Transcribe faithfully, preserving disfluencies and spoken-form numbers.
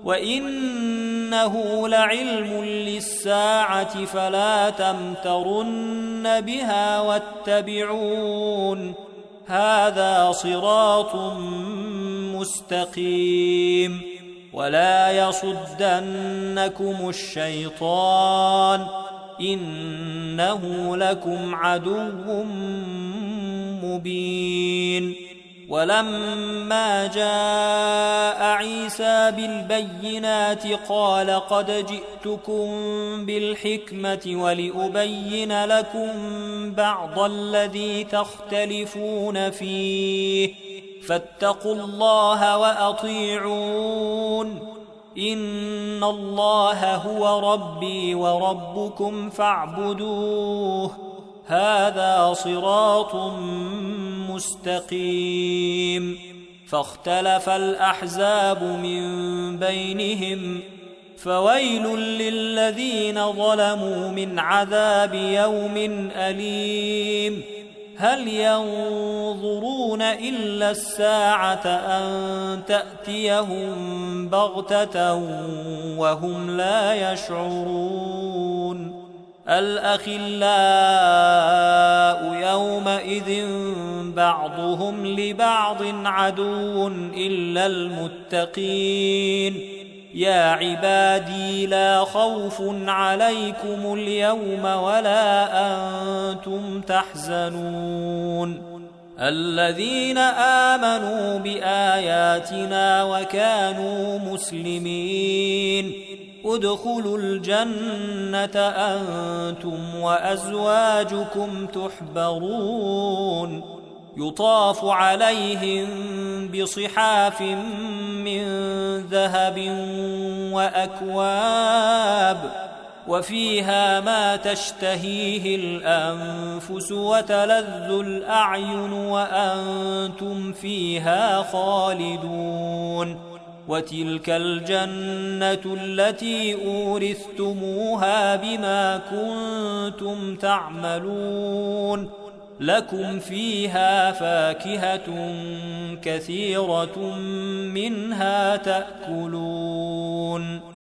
وإنه لعلم للساعة فلا تمترن بها واتبعون هذا صراط مستقيم ولا يصدنكم الشيطان إنه لكم عدو مبين ولما جاء عيسى بالبينات قال قد جئتكم بالحكمة ولأبين لكم بعض الذي تختلفون فيه فاتقوا الله وأطيعون إن الله هو ربي وربكم فاعبدوه هذا صراط مستقيم فاختلف الأحزاب من بينهم فويل للذين ظلموا من عذاب يوم أليم هل ينظرون إلا الساعة أن تأتيهم بغتة وهم لا يشعرون الأخلاء يومئذ بعضهم لبعض عدو إلا المتقين يا عبادي لا خوف عليكم اليوم ولا أنتم تحزنون الذين آمنوا بآياتنا وكانوا مسلمين ادخلوا الجنة أنتم وأزواجكم تحبرون يطاف عليهم بصحاف من ذهب وأكواب وفيها ما تشتهيه الأنفس وتلذ الأعين وأنتم فيها خالدون وتلك الجنة التي أورثتموها بما كنتم تعملون لكم فيها فاكهة كثيرة منها تأكلون